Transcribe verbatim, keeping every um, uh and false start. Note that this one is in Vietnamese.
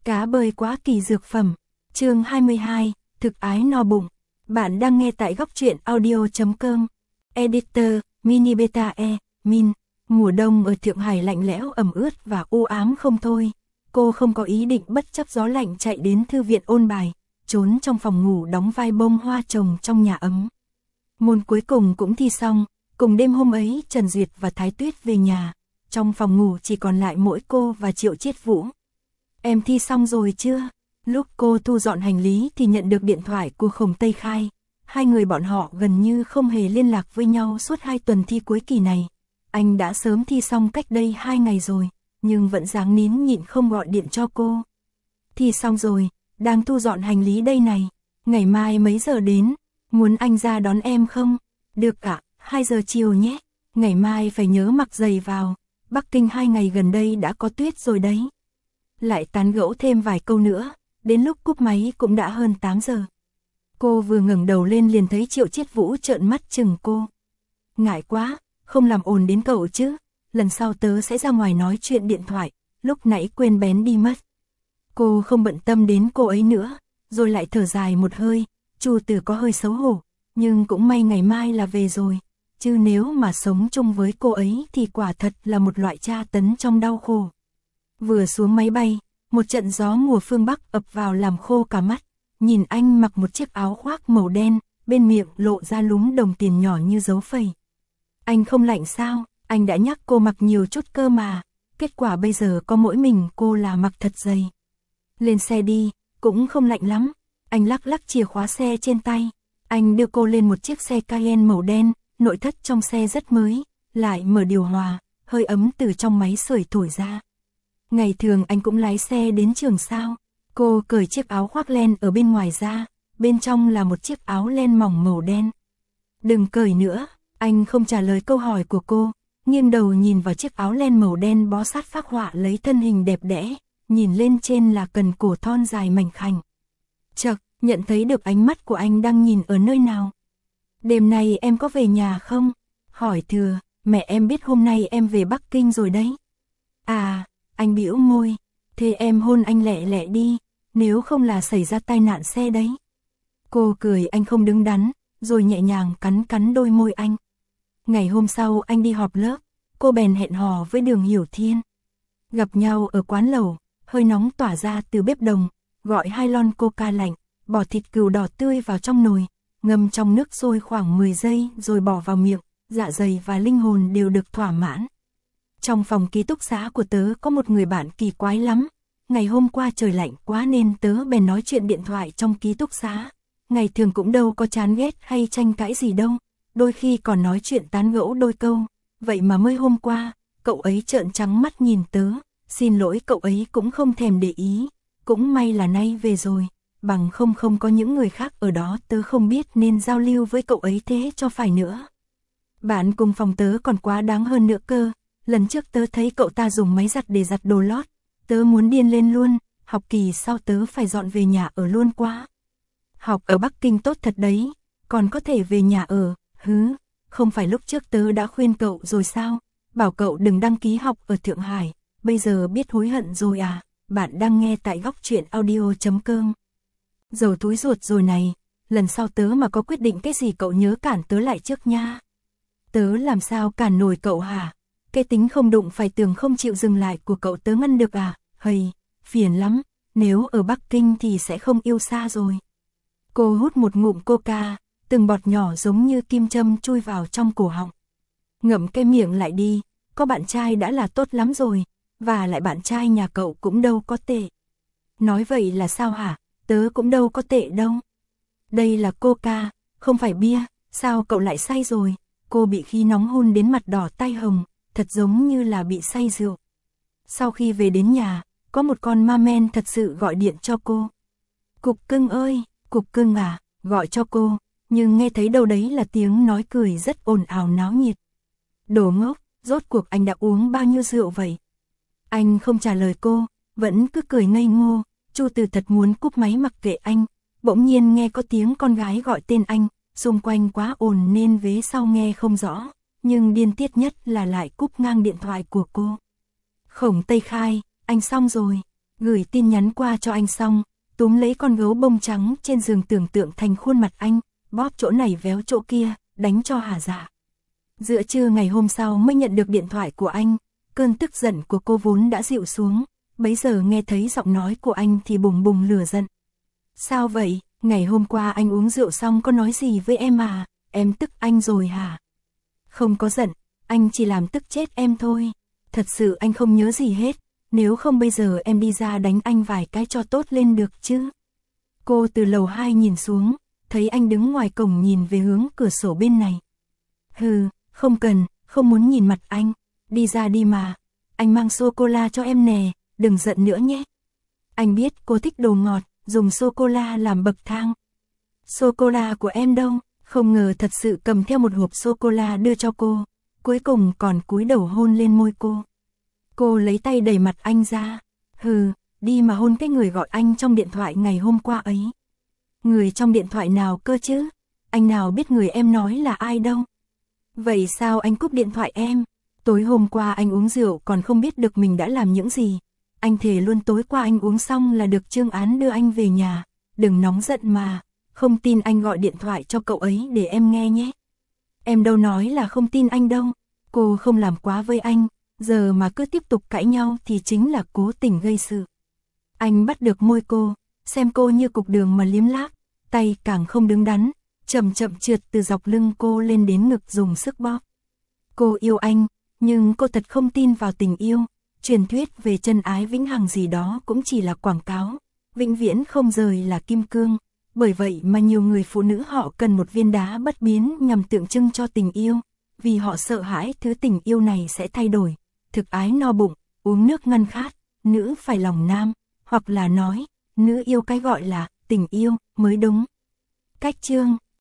Cá bơi quá kỳ dược phẩm. Chương hai mươi hai, thực ái no bụng. Bạn đang nghe tại góc truyện audio chấm com. Editor, Mini Beta E, Min. Mùa đông ở Thượng Hải lạnh lẽo ẩm ướt và u ám không thôi. Cô không có ý định bất chấp gió lạnh chạy đến thư viện ôn bài, trốn trong phòng ngủ đóng vai bông hoa trồng trong nhà ấm. Môn cuối cùng cũng thi xong, cùng đêm hôm ấy Trần Duyệt và Thái Tuyết về nhà. Trong phòng ngủ chỉ còn lại mỗi cô và Triệu Chiết Vũ. Em thi xong rồi chưa? Lúc cô thu dọn hành lý thì nhận được điện thoại của Khổng Tây Khai. Hai người bọn họ gần như không hề liên lạc với nhau suốt hai tuần thi cuối kỳ này. Anh đã sớm thi xong cách đây hai ngày rồi, nhưng vẫn dáng nín nhịn không gọi điện cho cô. Thi xong rồi, đang thu dọn hành lý đây này. Ngày mai mấy giờ đến? Muốn anh ra đón em không? Được ạ, hai giờ chiều nhé. Ngày mai phải nhớ mặc giày vào. Bắc Kinh hai ngày gần đây đã có tuyết rồi đấy. Lại tán gẫu thêm vài câu nữa, đến lúc cúp máy cũng đã hơn tám giờ. Cô vừa ngẩng đầu lên liền thấy Triệu Chiết Vũ trợn mắt chừng cô. Ngại quá, không làm ồn đến cậu chứ, lần sau tớ sẽ ra ngoài nói chuyện điện thoại, lúc nãy quên bén đi mất. Cô không bận tâm đến cô ấy nữa, rồi lại thở dài một hơi, Chu Tử có hơi xấu hổ, nhưng cũng may ngày mai là về rồi, chứ nếu mà sống chung với cô ấy thì quả thật là một loại tra tấn trong đau khổ. Vừa xuống máy bay, một trận gió mùa phương Bắc ập vào làm khô cả mắt, nhìn anh mặc một chiếc áo khoác màu đen, bên miệng lộ ra lúm đồng tiền nhỏ như dấu phẩy. Anh không lạnh sao, anh đã nhắc cô mặc nhiều chút cơ mà, kết quả bây giờ có mỗi mình cô là mặc thật dày. Lên xe đi, cũng không lạnh lắm, anh lắc lắc chìa khóa xe trên tay, anh đưa cô lên một chiếc xe Cayenne màu đen, nội thất trong xe rất mới, lại mở điều hòa, hơi ấm từ trong máy sưởi thổi ra. Ngày thường anh cũng lái xe đến trường sao? Cô cởi chiếc áo khoác len ở bên ngoài ra, bên trong là một chiếc áo len mỏng màu đen. Đừng cởi nữa, anh không trả lời câu hỏi của cô, nghiêng đầu nhìn vào chiếc áo len màu đen bó sát phác họa lấy thân hình đẹp đẽ, nhìn lên trên là cần cổ thon dài mảnh khảnh. Chậc, nhận thấy được ánh mắt của anh đang nhìn ở nơi nào. Đêm nay em có về nhà không? Hỏi thừa, mẹ em biết hôm nay em về Bắc Kinh rồi đấy. À, anh bĩu môi, thế em hôn anh lẹ lẹ đi, nếu không là xảy ra tai nạn xe đấy. Cô cười anh không đứng đắn, rồi nhẹ nhàng cắn cắn đôi môi anh. Ngày hôm sau anh đi họp lớp, cô bèn hẹn hò với Đường Hiểu Thiên. Gặp nhau ở quán lẩu, hơi nóng tỏa ra từ bếp đồng, gọi hai lon coca lạnh, bỏ thịt cừu đỏ tươi vào trong nồi, ngâm trong nước sôi khoảng mười giây rồi bỏ vào miệng, dạ dày và linh hồn đều được thỏa mãn. Trong phòng ký túc xá của tớ có một người bạn kỳ quái lắm. Ngày hôm qua trời lạnh quá nên tớ bèn nói chuyện điện thoại trong ký túc xá. Ngày thường cũng đâu có chán ghét hay tranh cãi gì đâu. Đôi khi còn nói chuyện tán gẫu đôi câu. Vậy mà mới hôm qua, cậu ấy trợn trắng mắt nhìn tớ. Xin lỗi cậu ấy cũng không thèm để ý. Cũng may là nay về rồi. Bằng không không có những người khác ở đó tớ không biết nên giao lưu với cậu ấy thế cho phải nữa. Bạn cùng phòng tớ còn quá đáng hơn nữa cơ. Lần trước tớ thấy cậu ta dùng máy giặt để giặt đồ lót, tớ muốn điên lên luôn, học kỳ sau tớ phải dọn về nhà ở luôn quá. Học ở Bắc Kinh tốt thật đấy, còn có thể về nhà ở, hứ, không phải lúc trước tớ đã khuyên cậu rồi sao, bảo cậu đừng đăng ký học ở Thượng Hải, bây giờ biết hối hận rồi à, bạn đang nghe tại góc truyện audio chấm com. Dầu túi ruột rồi này, lần sau tớ mà có quyết định cái gì cậu nhớ cản tớ lại trước nha. Tớ làm sao cản nổi cậu hả? Cái tính không đụng phải tường không chịu dừng lại của cậu tớ ngăn được à, hầy, phiền lắm, nếu ở Bắc Kinh thì sẽ không yêu xa rồi. Cô hút một ngụm coca, từng bọt nhỏ giống như kim châm chui vào trong cổ họng. Ngậm cái miệng lại đi, có bạn trai đã là tốt lắm rồi, và lại bạn trai nhà cậu cũng đâu có tệ. Nói vậy là sao hả, tớ cũng đâu có tệ đâu. Đây là coca, không phải bia, sao cậu lại say rồi, cô bị khí nóng hun đến mặt đỏ tai hồng. Thật giống như là bị say rượu. Sau khi về đến nhà, có một con ma men thật sự gọi điện cho cô. Cục cưng ơi, cục cưng à, gọi cho cô, nhưng nghe thấy đâu đấy là tiếng nói cười rất ồn ào náo nhiệt. Đồ ngốc, rốt cuộc anh đã uống bao nhiêu rượu vậy? Anh không trả lời cô, vẫn cứ cười ngây ngô, Chu Từ thật muốn cúp máy mặc kệ anh, bỗng nhiên nghe có tiếng con gái gọi tên anh, xung quanh quá ồn nên vế sau nghe không rõ. Nhưng điên tiết nhất là lại cúp ngang điện thoại của cô. Khổng Tây Khai, anh xong rồi. Gửi tin nhắn qua cho anh xong, túm lấy con gấu bông trắng trên giường tưởng tượng thành khuôn mặt anh, bóp chỗ này véo chỗ kia, đánh cho hả dạ. Giữa trưa ngày hôm sau mới nhận được điện thoại của anh, cơn tức giận của cô vốn đã dịu xuống, bấy giờ nghe thấy giọng nói của anh thì bùng bùng lửa giận. Sao vậy, ngày hôm qua anh uống rượu xong có nói gì với em à, em tức anh rồi hả? Không có giận, anh chỉ làm tức chết em thôi, thật sự anh không nhớ gì hết, nếu không bây giờ em đi ra đánh anh vài cái cho tốt lên được chứ. Cô từ lầu hai nhìn xuống, thấy anh đứng ngoài cổng nhìn về hướng cửa sổ bên này. Hừ, không cần, không muốn nhìn mặt anh, đi ra đi mà, anh mang sô-cô-la cho em nè, đừng giận nữa nhé. Anh biết cô thích đồ ngọt, dùng sô-cô-la làm bậc thang. Sô-cô-la của em đâu, không ngờ thật sự cầm theo một hộp sô-cô-la đưa cho cô, cuối cùng còn cúi đầu hôn lên môi cô. Cô lấy tay đẩy mặt anh ra, hừ, đi mà hôn cái người gọi anh trong điện thoại ngày hôm qua ấy. Người trong điện thoại nào cơ chứ, anh nào biết người em nói là ai đâu. Vậy sao anh cúp điện thoại em? Tối hôm qua anh uống rượu còn không biết được mình đã làm những gì. Anh thề luôn tối qua anh uống xong là được Trương Án đưa anh về nhà. Đừng nóng giận mà, không tin anh gọi điện thoại cho cậu ấy để em nghe nhé. Em đâu nói là không tin anh đâu, cô không làm quá với anh, giờ mà cứ tiếp tục cãi nhau thì chính là cố tình gây sự. Anh bắt được môi cô, xem cô như cục đường mà liếm láp, tay càng không đứng đắn, chậm chậm trượt từ dọc lưng cô lên đến ngực dùng sức bóp. Cô yêu anh, nhưng cô thật không tin vào tình yêu, truyền thuyết về chân ái vĩnh hằng gì đó cũng chỉ là quảng cáo, vĩnh viễn không rời là kim cương. Bởi vậy mà nhiều người phụ nữ họ cần một viên đá bất biến nhằm tượng trưng cho tình yêu, vì họ sợ hãi thứ tình yêu này sẽ thay đổi. Thực ái no bụng, uống nước ngăn khát, nữ phải lòng nam, hoặc là nói, nữ yêu cái gọi là tình yêu mới đúng. Cách chương